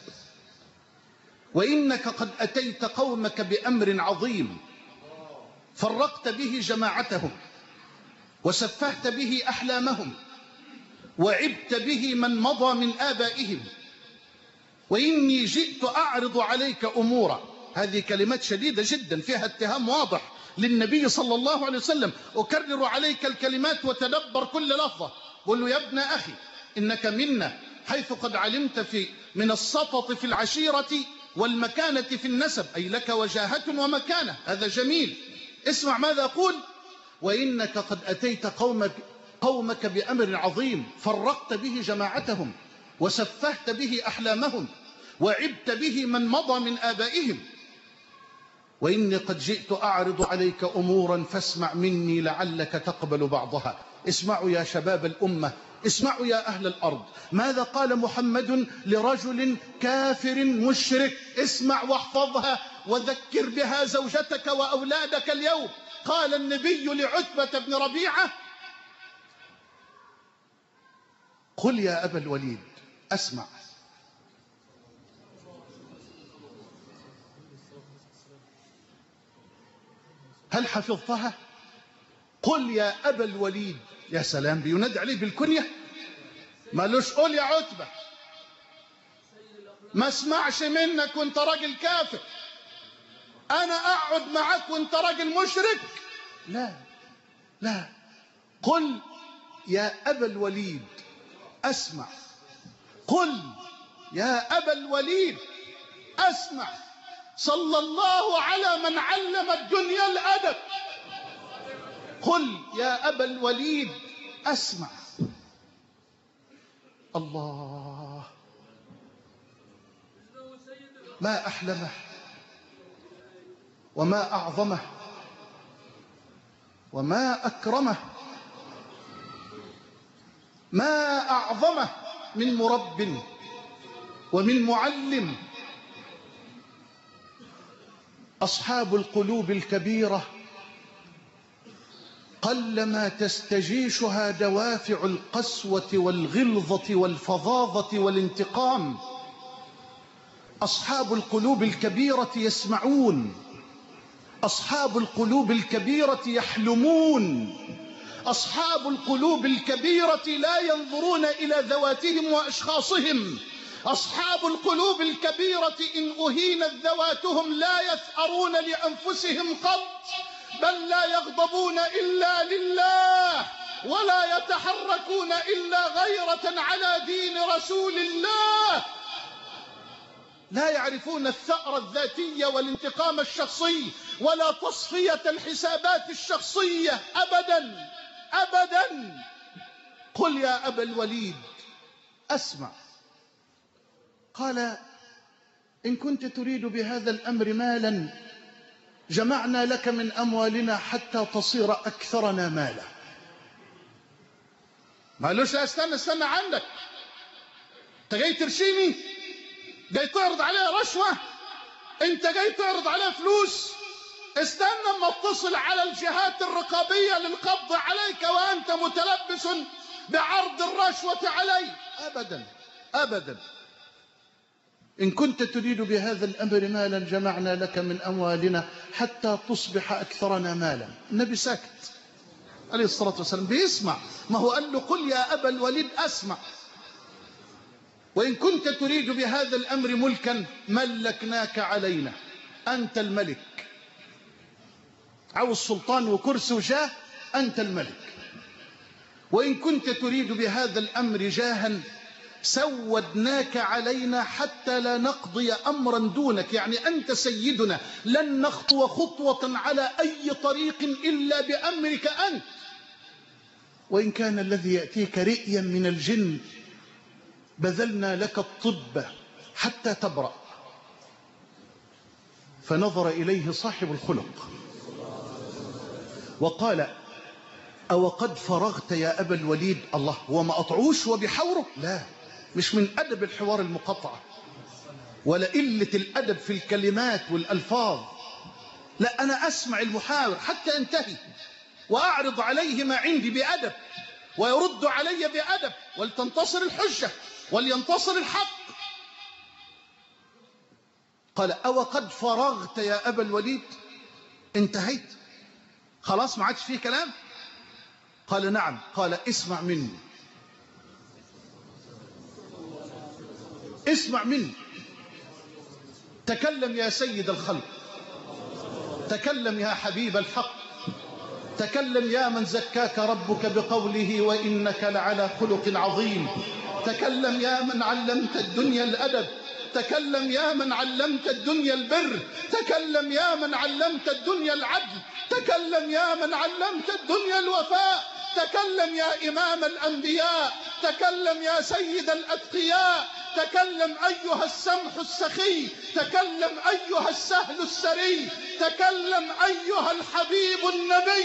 Speaker 2: وإنك قد أتيت قومك بأمر عظيم فرقت به جماعتهم، وسفهت به أحلامهم، وعبت به من مضى من آبائهم، وإني جئت أعرض عليك أمورا. هذه كلمات شديدة جدا فيها اتهام واضح للنبي صلى الله عليه وسلم. أكرر عليك الكلمات وتدبر كل لفظة. قل له يا ابن أخي، إنك منا حيث قد علمت من السطط في العشيرة والمكانة في النسب، أي لك وجاهة ومكانة، هذا جميل. اسمع ماذا أقول: وإنك قد أتيت قومك بأمر عظيم فرقت به جماعتهم، وسفهت به أحلامهم، وعبت به من مضى من آبائهم، وإني قد جئت أعرض عليك أمورا فاسمع مني لعلك تقبل بعضها. اسمعوا يا شباب الأمة، اسمعوا يا أهل الأرض، ماذا قال محمد لرجل كافر مشرك؟ اسمع واحفظها وذكر بها زوجتك وأولادك اليوم. قال النبي لعتبة بن ربيعة: قل يا أبا الوليد، أسمع، هل حفظتها؟ قل يا أبا الوليد. يا سلام، بينادي عليه بالكنية، مالوش قول يا عتبة، ما اسمعش منك وانت راجل كافر، أنا أقعد معك وانت راجل مشرك. لا لا، قل يا أبا الوليد أسمع، قل يا أبا الوليد أسمع. صلى الله على من علم الدنيا الأدب. قل يا أبا الوليد أسمع. الله، ما أحلمه وما أعظمه وما أكرمه، ما أعظمه من مرب ومن معلم. أصحاب القلوب الكبيرة قلما تستجيشها دوافع القسوة والغلظة والفظاظة والانتقام. أصحاب القلوب الكبيرة يسمعون، أصحاب القلوب الكبيرة يحلمون، أصحاب القلوب الكبيرة لا ينظرون إلى ذواتهم وأشخاصهم. أصحاب القلوب الكبيرة إن أهينت ذواتهم لا يثأرون لأنفسهم قط، بل لا يغضبون إلا لله، ولا يتحركون إلا غيرة على دين رسول الله. لا يعرفون الثأر الذاتي والانتقام الشخصي ولا تصفية الحسابات الشخصية أبدا أبدا. قل يا أبا الوليد أسمع. قال: إن كنت تريد بهذا الأمر مالا جمعنا لك من أموالنا حتى تصير أكثرنا مالا. مالوش استنى عندك، انت جاي ترشيني، جاي تعرض عليه رشوة، انت جاي تعرض عليه فلوس؟ استنى اما اتصل على الجهات الرقابية للقبض عليك وأنت متلبس بعرض الرشوة علي. أبدا أبدا. إن كنت تريد بهذا الأمر مالا جمعنا لك من أموالنا حتى تصبح أكثرنا مالا. النبي ساكت، عليه الصلاة والسلام بيسمع. ما هو قال له قل يا أبا الوليد أسمع، وإن كنت تريد بهذا الأمر ملكا ملكناك علينا، أنت الملك. عاوز سلطان وكرسي وجاه، أنت الملك. وإن كنت تريد بهذا الأمر جاها سودناك علينا حتى لا نقضي أمرا دونك، يعني أنت سيدنا، لن نخطو خطوة على أي طريق إلا بأمرك أنت. وإن كان الذي يأتيك رئيا من الجن بذلنا لك الطب حتى تبرأ. فنظر إليه صاحب الخلق وقال أو قد فرغت يا أبا الوليد؟ الله، هو ما قطعوش وبحوره؟ لا، مش من أدب الحوار المقطع ولا قلة الأدب في الكلمات والألفاظ، لا، أنا أسمع المحاور حتى ينتهي وأعرض عليه ما عندي بأدب ويرد علي بأدب، ولتنتصر الحجة ولينتصر الحق. قال أو قد فرغت يا أبا الوليد؟ انتهيت خلاص ما عادش فيه كلام؟ قال نعم. قال اسمع مني، اسمع مني، تكلم يا سيد الخلق، تكلم يا حبيب الحق، تكلم يا من زكاك ربك بقوله وإنك لعلى خلق عظيم، تكلم يا من علمت الدنيا الأدب، تكلم يا من علمت الدنيا البر، تكلم يا من علمت الدنيا العدل، تكلم يا من علمت الدنيا الوفاء، تكلم يا إمام الأنبياء، تكلم يا سيد الأتقياء، تكلم أيها السمح السخي، تكلم أيها السهل السري، تكلم أيها الحبيب النبي.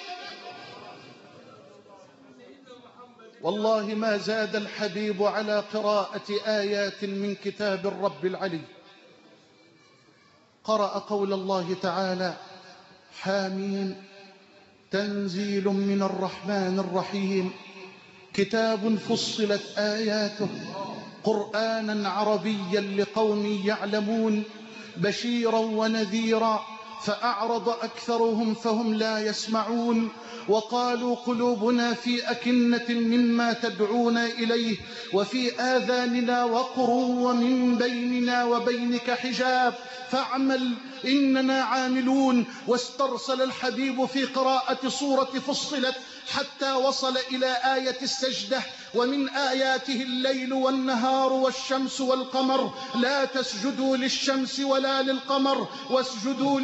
Speaker 2: والله ما زاد الحبيب على قراءة آيات من كتاب الرب العلي. قرأ قول الله تعالى حامين تنزيل من الرحمن الرحيم كتاب فصلت آياته قرآنا عربيا لقوم يعلمون بشيرا ونذيرا فأعرض أكثرهم فهم لا يسمعون وقالوا قلوبنا في أكنة مما تدعونا إليه وفي آذاننا وقر ومن بيننا وبينك حجاب فاعمل إننا عاملون. واسترسل الحبيب في قراءة سورة فصلت حتى وصل إلى آية السجدة ومن آياته الليل والنهار والشمس والقمر لا تسجدوا للشمس ولا للقمر واسجدوا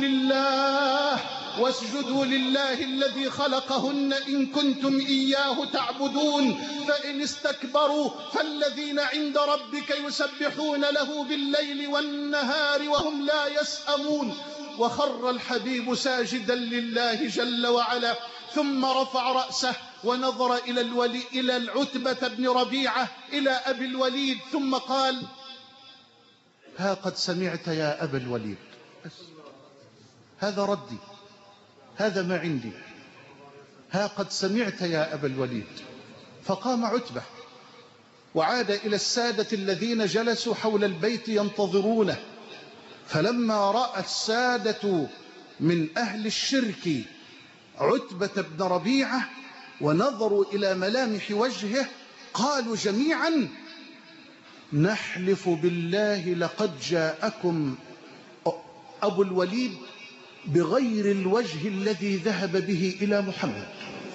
Speaker 2: لله الذي خلقهن إن كنتم إياه تعبدون فإن استكبروا فالذين عند ربك يسبحون له بالليل والنهار وهم لا يسأمون. وخر الحبيب ساجدا لله جل وعلا ثم رفع رأسه ونظر إلى العتبة بن ربيعة إلى أبي الوليد ثم قال ها قد سمعت يا أبا الوليد، هذا ردي، هذا ما عندي، ها قد سمعت يا أبا الوليد. فقام عتبة وعاد إلى السادة الذين جلسوا حول البيت ينتظرونه، فلما رأى السادة من أهل الشرك عتبة بن ربيعة ونظروا إلى ملامح وجهه قالوا جميعا نحلف بالله لقد جاءكم أبو الوليد بغير الوجه الذي ذهب به إلى محمد.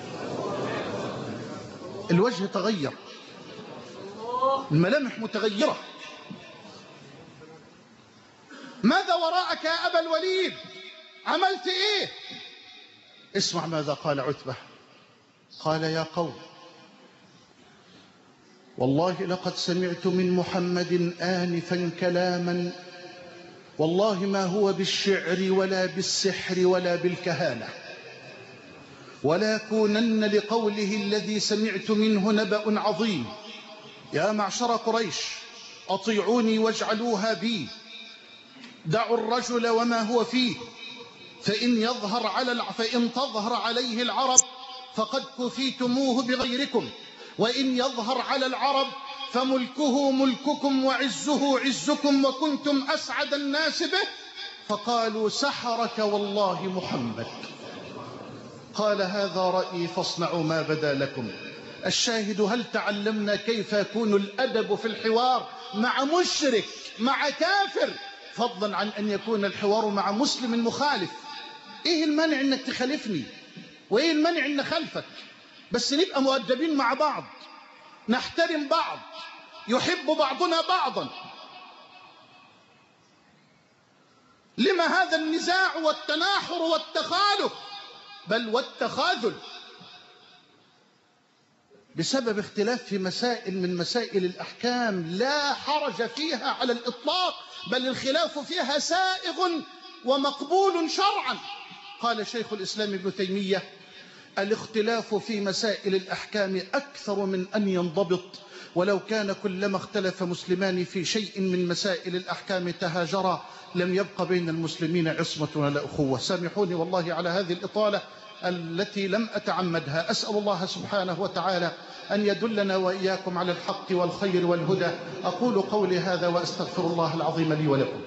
Speaker 2: الوجه تغير، الملامح متغيرة. ماذا وراءك يا أبا الوليد؟ عملت إيه؟ اسمع ماذا قال عتبة. قال يا قوم والله لقد سمعت من محمد آنفا كلاما والله ما هو بالشعر ولا بالسحر ولا بالكهانة ولكونن لقوله الذي سمعت منه نبأ عظيم. يا معشر قريش أطيعوني واجعلوها بي، دعوا الرجل وما هو فيه، فإن تظهر عليه العرب فقد كفيتموه بغيركم، وإن يظهر على العرب فملكه ملككم وعزه عزكم وكنتم أسعد الناس به. فقالوا سحرك والله محمد. قال هذا رأيي فاصنعوا ما بدا لكم. الشاهد هل تعلمنا كيف يكون الأدب في الحوار مع مشرك مع كافر، فضلا عن أن يكون الحوار مع مسلم مخالف؟ إيه المانع أنك تخالفني وإيه المانع أن خلفك؟ بس نبقى مؤدبين مع بعض، نحترم بعض، يحب بعضنا بعضا. لما هذا النزاع والتناحر والتخالف بل والتخاذل؟ بسبب اختلاف في مسائل من مسائل الأحكام لا حرج فيها على الإطلاق، بل الخلاف فيها سائغ ومقبول شرعا. قال شيخ الإسلام ابن تيمية: الاختلاف في مسائل الأحكام أكثر من أن ينضبط، ولو كان كلما اختلف مسلمان في شيء من مسائل الأحكام تهاجرا لم يبق بين المسلمين عصمة ولا أخوة. سامحوني والله على هذه الإطالة التي لم أتعمدها. أسأل الله سبحانه وتعالى أن يدلنا وإياكم على الحق والخير والهدى. أقول قولي هذا وأستغفر الله العظيم لي ولكم.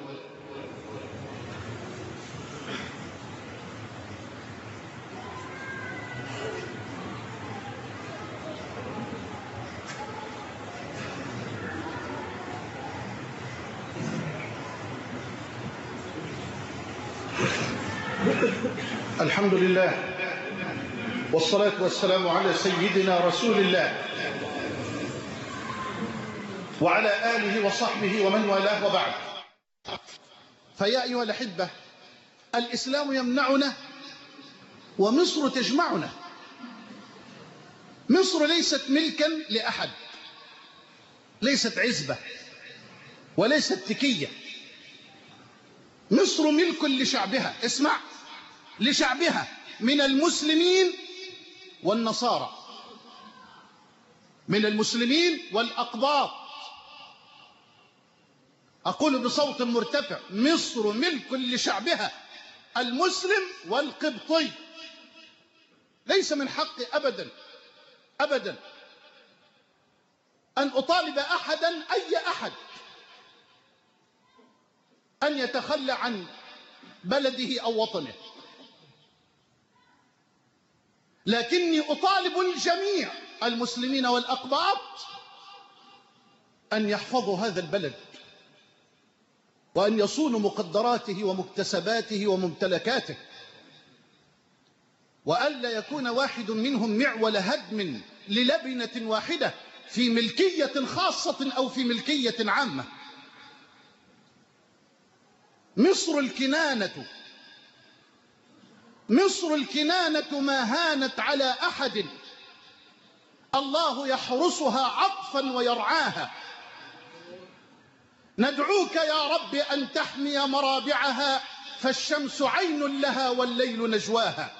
Speaker 2: الحمد لله والصلاة والسلام على سيدنا رسول الله وعلى آله وصحبه ومن والاه، وبعد. فيا أيها الأحبة، الإسلام يمنعنا ومصر تجمعنا. مصر ليست ملكا لأحد، ليست عزبة وليست تكية. مصر ملك لشعبها، اسمع، لشعبها من المسلمين والنصارى، من المسلمين والأقباط. أقول بصوت مرتفع: مصر ملك لشعبها المسلم والقبطي. ليس من حقي أبدا أبدا أن أطالب أحدا، أي أحد، أن يتخلى عن بلده أو وطنه، لكني أطالب الجميع المسلمين والأقباط أن يحفظوا هذا البلد وأن يصونوا مقدراته ومكتسباته وممتلكاته، وألا يكون واحد منهم معول هدم للبنة واحدة في ملكية خاصة أو في ملكية عامة. مصر الكنانة، مصر الكنانة ما هانت على أحد، الله يحرسها عطفا ويرعاها. ندعوك يا رب أن تحمي مرابعها، فالشمس عين لها والليل نجواها.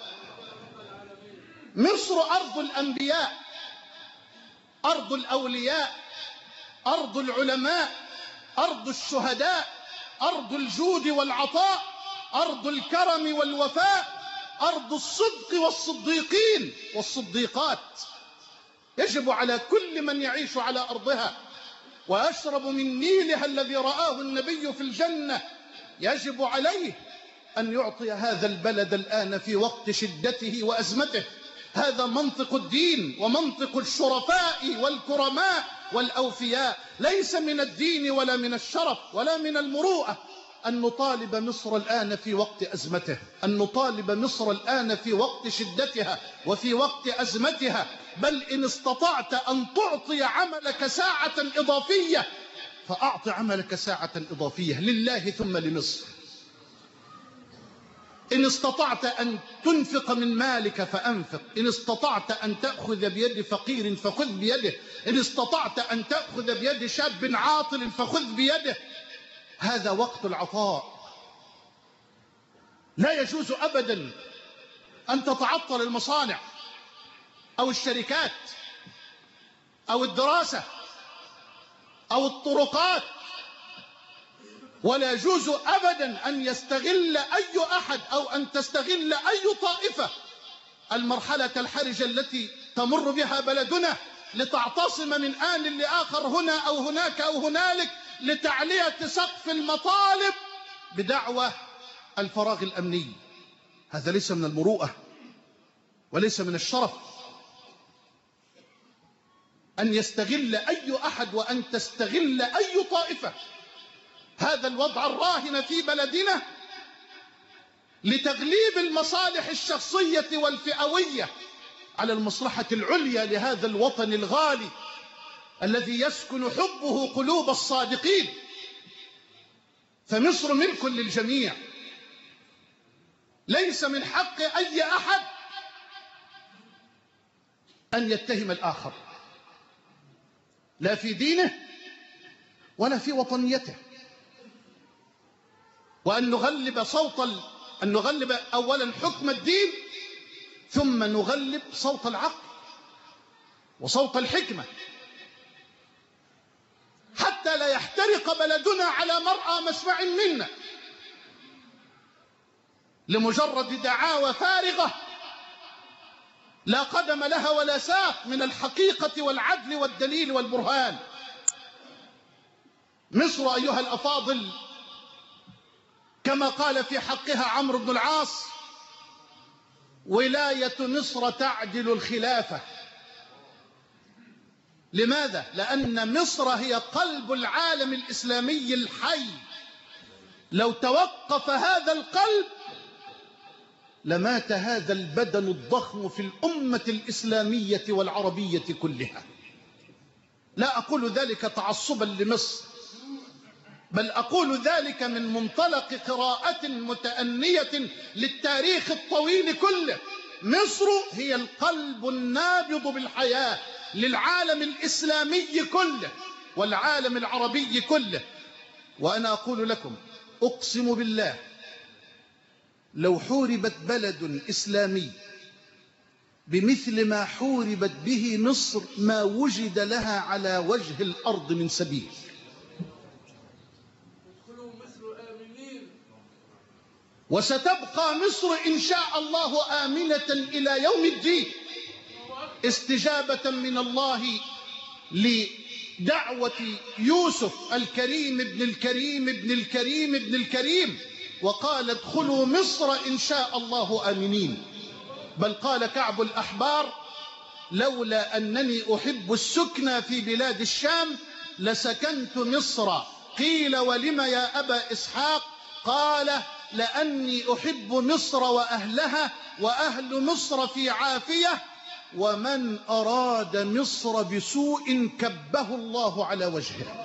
Speaker 2: مصر أرض الأنبياء، أرض الأولياء، أرض العلماء، أرض الشهداء، أرض الجود والعطاء، أرض الكرم والوفاء، أرض الصدق والصديقين والصديقات. يجب على كل من يعيش على أرضها ويشرب من نيلها الذي رآه النبي في الجنة، يجب عليه أن يعطي هذا البلد الآن في وقت شدته وأزمته. هذا منطق الدين ومنطق الشرفاء والكرماء والأوفياء. ليس من الدين ولا من الشرف ولا من المروءة أن نطالب مصر الآن في وقت أزمته، أن نطالب مصر الآن في وقت شدتها وفي وقت أزمتها. بل إن استطعت أن تعطي عملك ساعة إضافية فأعط عملك ساعة إضافية لله ثم لمصر. إن استطعت أن تنفق من مالك فأنفق، إن استطعت أن تأخذ بيد فقير فخذ بيده، إن استطعت أن تأخذ بيد شاب عاطل فخذ بيده. هذا وقت العطاء. لا يجوز أبدا أن تتعطل المصانع أو الشركات أو الدراسة أو الطرقات، ولا يجوز أبدا أن يستغل أي أحد أو أن تستغل أي طائفة المرحلة الحرجة التي تمر بها بلدنا لتعتصم من آن لآخر هنا أو هناك أو هنالك لتعلية سقف المطالب بدعوى الفراغ الأمني. هذا ليس من المروءة، وليس من الشرف أن يستغل أي أحد وأن تستغل أي طائفة هذا الوضع الراهن في بلدنا لتغليب المصالح الشخصية والفئوية على المصلحة العليا لهذا الوطن الغالي الذي يسكن حبه قلوب الصادقين. فمصر ملك للجميع، ليس من حق أي أحد أن يتهم الآخر لا في دينه ولا في وطنيته، وأن نغلب أولا حكم الدين، ثم نغلب صوت العقل وصوت الحكمة، حتى لا يحترق بلدنا على مرأى مسمع منا لمجرد دعاوى فارغة لا قدم لها ولا ساق من الحقيقة والعدل والدليل والبرهان. مصر أيها الأفاضل كما قال في حقها عمرو بن العاص: ولاية مصر تعدل الخلافة. لماذا؟ لأن مصر هي قلب العالم الإسلامي الحي، لو توقف هذا القلب لمات هذا البدن الضخم في الأمة الإسلامية والعربية كلها. لا أقول ذلك تعصبا لمصر، بل أقول ذلك من منطلق قراءة متأنية للتاريخ الطويل كله. مصر هي القلب النابض بالحياة للعالم الإسلامي كله والعالم العربي كله. وأنا أقول لكم أقسم بالله لو حوربت بلد إسلامي بمثل ما حوربت به مصر ما وجد لها على وجه الأرض من سبيل. وستبقى مصر إن شاء الله آمنة إلى يوم الدين، استجابة من الله لدعوة يوسف الكريم ابن الكريم ابن الكريم ابن الكريم، وقال: ادخلوا مصر إن شاء الله آمنين. بل قال كعب الأحبار: لولا أنني أحب السكنى في بلاد الشام لسكنت مصر. قيل: ولم يا أبا إسحاق؟ قال: لأني أحب مصر وأهلها، وأهل مصر في عافية، ومن أراد مصر بسوء كبه الله على وجهه.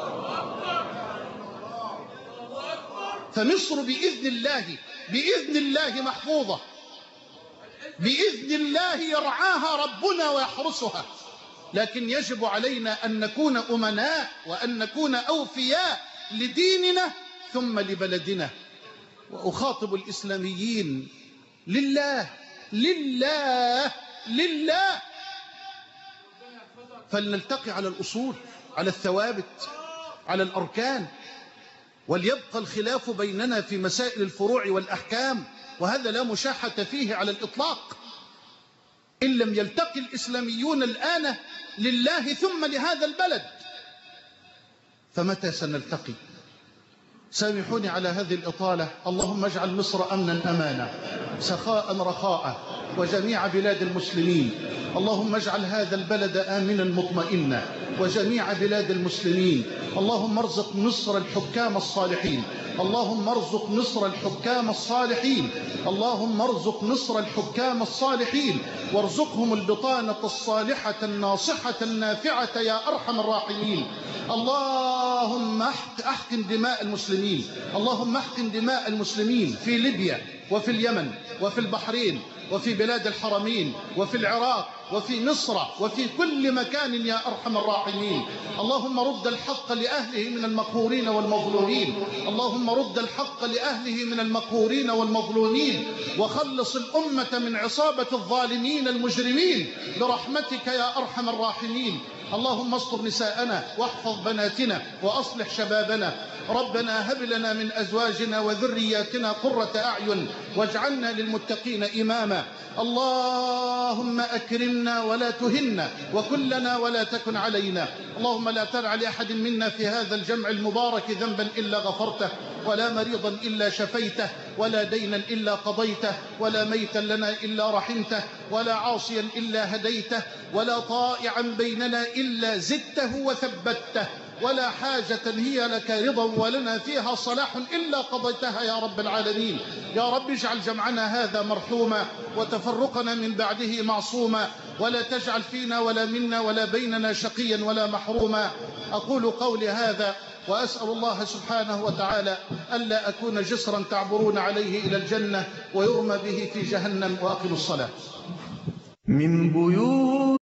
Speaker 2: فمصر بإذن الله محفوظة، بإذن الله يرعاها ربنا ويحرسها. لكن يجب علينا أن نكون أمناء وأن نكون أوفياء لديننا ثم لبلدنا. وأخاطب الإسلاميين: لله لله لله، فلنلتقي على الأصول، على الثوابت، على الأركان، وليبقى الخلاف بيننا في مسائل الفروع والأحكام، وهذا لا مشاحة فيه على الإطلاق. إن لم يلتقي الإسلاميون الآن لله ثم لهذا البلد فمتى سنلتقي؟ سامحوني على هذه الإطالة. اللهم اجعل مصر أمنا أمانا، سخاء رخاء، وجميع بلاد المسلمين. اللهم اجعل هذا البلد آمنا مطمئنا، وجميع بلاد المسلمين. اللهم ارزق مصر الحكام الصالحين، اللهم ارزق مصر الحكام الصالحين، اللهم ارزق مصر الحكام الصالحين، وارزقهم البطانة الصالحة الناصحة النافعة يا أرحم الراحمين. اللهم احقن دماء المسلمين، اللهم احقن دماء المسلمين في ليبيا وفي اليمن وفي البحرين وفي بلاد الحرمين وفي العراق وفي مصر وفي كل مكان يا أرحم الراحمين. اللهم رد الحق لأهله من المقهورين والمظلومين، اللهم رد الحق لأهله من المقهورين والمظلومين، وخلص الأمة من عصابة الظالمين المجرمين برحمتك يا أرحم الراحمين. اللهم استر نساءنا واحفظ بناتنا وأصلح شبابنا. ربنا هب لنا من أزواجنا وذرياتنا قرة أعين واجعلنا للمتقين إماما. اللهم أكرمنا ولا تهنا، وكلنا ولا تكن علينا. اللهم لا تدع لأحد منا في هذا الجمع المبارك ذنبا إلا غفرته، ولا مريضا إلا شفيته، ولا دينا إلا قضيته، ولا ميتا لنا إلا رحمته، ولا عاصيا إلا هديته، ولا طائعا بيننا إلا زدته وثبته، ولا حاجة هي لك رضا ولنا فيها صلاح إلا قضيتها يا رب العالمين. يا رب اجعل جمعنا هذا مرحوما وتفرقنا من بعده معصوما، ولا تجعل فينا ولا منا ولا بيننا شقيا ولا محروما. أقول قولي هذا وأسأل الله سبحانه وتعالى ألا أكون جسرا تعبرون عليه إلى الجنة ويرمى به في جهنم. وأقم الصلاة.
Speaker 1: من بيوت